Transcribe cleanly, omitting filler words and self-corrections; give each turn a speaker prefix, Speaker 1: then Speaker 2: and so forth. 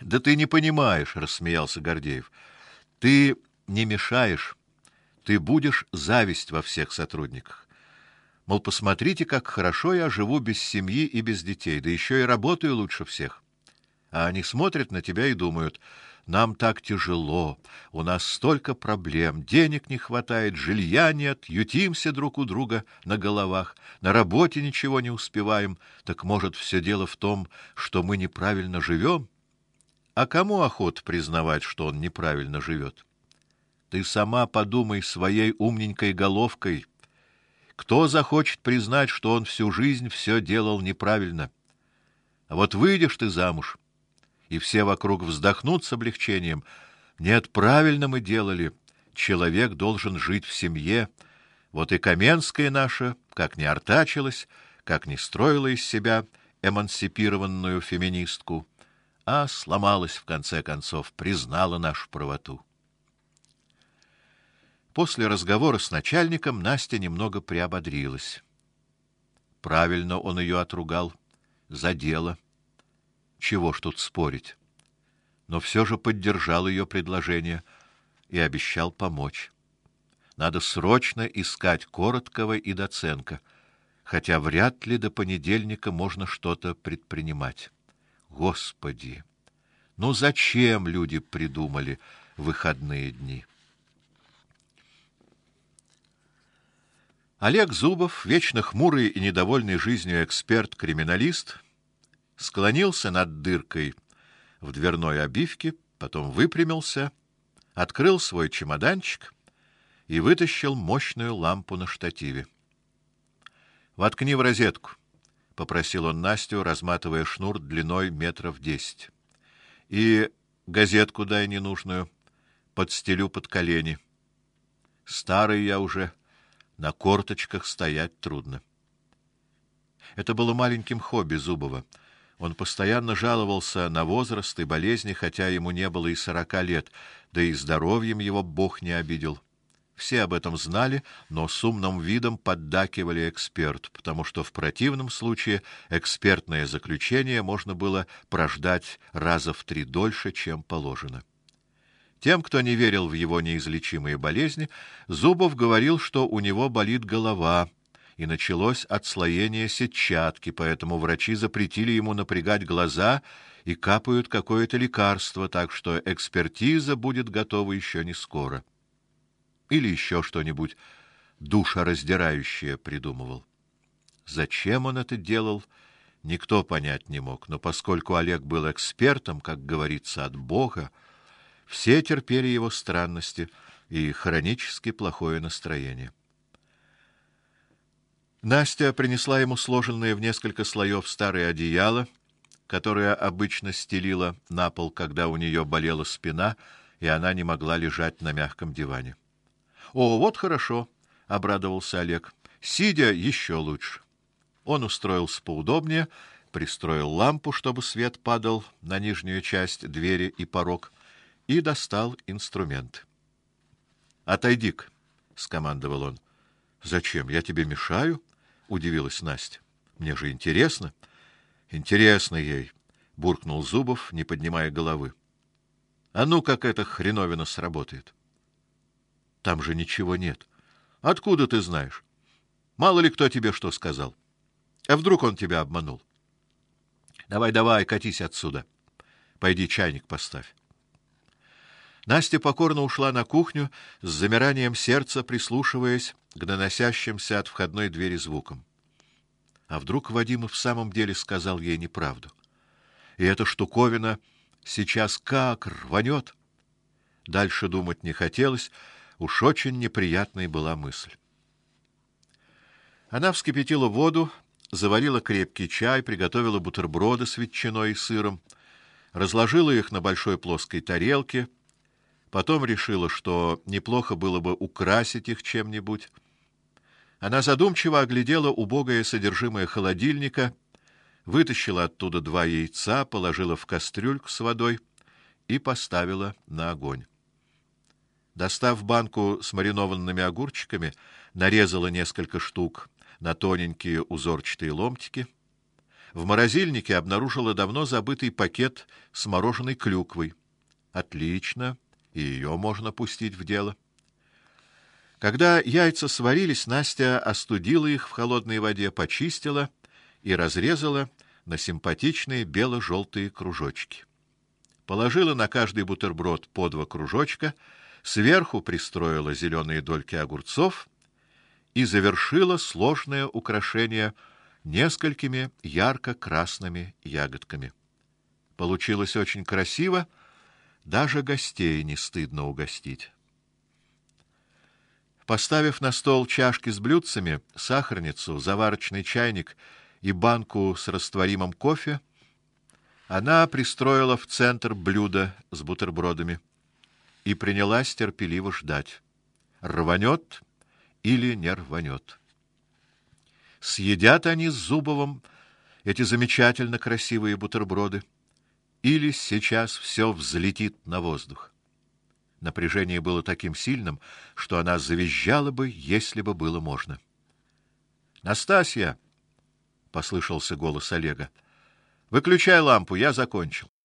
Speaker 1: Да ты не понимаешь, рассмеялся Гордеев. Ты не мешаешь, ты будешь зависть во всех сотрудниках. Мол, посмотрите, как хорошо я живу без семьи и без детей, да еще и работаю лучше всех. А они смотрят на тебя и думают: нам так тяжело, у нас столько проблем, денег не хватает, жилья нет, ютимся друг у друга на головах, на работе ничего не успеваем. Так может, все дело в том, что мы неправильно живем? А кому охота признавать, что он неправильно живет? Ты сама подумай своей умненькой головкой. Кто захочет признать, что он всю жизнь все делал неправильно? А вот выйдешь ты замуж, и все вокруг вздохнут с облегчением. Нет, правильно мы делали. Человек должен жить в семье. Вот и Каменская наша, как ни артачилась, как ни строила из себя эмансипированную феминистку, а сломалась в конце концов, признала нашу правоту. После разговора с начальником Настя немного приободрилась. Правильно он ее отругал за дело. Чего ж тут спорить? Но все же поддержал ее предложение и обещал помочь. Надо срочно искать Короткова и Доценко, хотя вряд ли до понедельника можно что-то предпринимать. Господи, ну зачем люди придумали выходные дни? Олег Зубов, вечно хмурый и недовольный жизнью эксперт-криминалист, склонился над дыркой в дверной обивке, потом выпрямился, открыл свой чемоданчик и вытащил мощную лампу на штативе. «Воткни в розетку», — попросил он Настю, разматывая шнур длиной 10 метров. «И газетку дай ненужную, подстелю под колени. Старый я уже, на корточках стоять трудно». Это было маленьким хобби Зубова. Он постоянно жаловался на возраст и болезни, хотя ему не было и 40 лет, да и здоровьем его Бог не обидел. Все об этом знали, но с умным видом поддакивали эксперту, потому что в противном случае экспертное заключение можно было прождать раза в 3 дольше, чем положено. Тем, кто не верил в его неизлечимые болезни, Зубов говорил, что у него болит голова, и началось отслоение сетчатки, поэтому врачи запретили ему напрягать глаза и капают какое-то лекарство, так что экспертиза будет готова еще не скоро. Или еще что-нибудь душераздирающее придумывал. Зачем он это делал, никто понять не мог, но поскольку Олег был экспертом, как говорится, от Бога, все терпели его странности и хронически плохое настроение. Настя принесла ему сложенное в несколько слоев старое одеяло, которое обычно стелила на пол, когда у нее болела спина, и она не могла лежать на мягком диване. «О, вот хорошо», — обрадовался Олег. «Сидя еще лучше». Он устроился поудобнее, пристроил лампу, чтобы свет падал на нижнюю часть двери и порог, и достал инструмент. «Отойди-ка», — скомандовал он. «Зачем? Я тебе мешаю?» — удивилась Настя. «Мне же интересно». «Интересно ей», — буркнул Зубов, не поднимая головы. «А ну, как эта хреновина сработает?» «Там же ничего нет». «Откуда ты знаешь? Мало ли кто тебе что сказал. А вдруг он тебя обманул? Давай, катись отсюда. Пойди чайник поставь». Настя покорно ушла на кухню, с замиранием сердца прислушиваясь к доносящимся от входной двери звукам. А вдруг Вадим в самом деле сказал ей неправду? И эта штуковина сейчас как рванет? Дальше думать не хотелось, уж очень неприятной была мысль. Она вскипятила воду, заварила крепкий чай, приготовила бутерброды с ветчиной и сыром, разложила их на большой плоской тарелке. Потом решила, что неплохо было бы украсить их чем-нибудь. Она задумчиво оглядела убогое содержимое холодильника, вытащила оттуда 2 яйца, положила в кастрюльку с водой и поставила на огонь. Достав банку с маринованными огурчиками, нарезала несколько штук на тоненькие узорчатые ломтики. В морозильнике обнаружила давно забытый пакет с мороженой клюквой. Отлично, и ее можно пустить в дело. Когда яйца сварились, Настя остудила их в холодной воде, почистила и разрезала на симпатичные бело-желтые кружочки. Положила на каждый бутерброд по 2 кружочка, сверху пристроила зеленые дольки огурцов и завершила сложное украшение несколькими ярко-красными ягодками. Получилось очень красиво, даже гостей не стыдно угостить. Поставив на стол чашки с блюдцами, сахарницу, заварочный чайник и банку с растворимым кофе, она пристроила в центр блюдо с бутербродами и принялась терпеливо ждать, рванет или не рванет. Съедят они с Зубовым эти замечательно красивые бутерброды, или сейчас все взлетит на воздух. Напряжение было таким сильным, что она завизжала бы, если бы было можно. «Настасья!» — послышался голос Олега. «Выключай лампу, я закончил».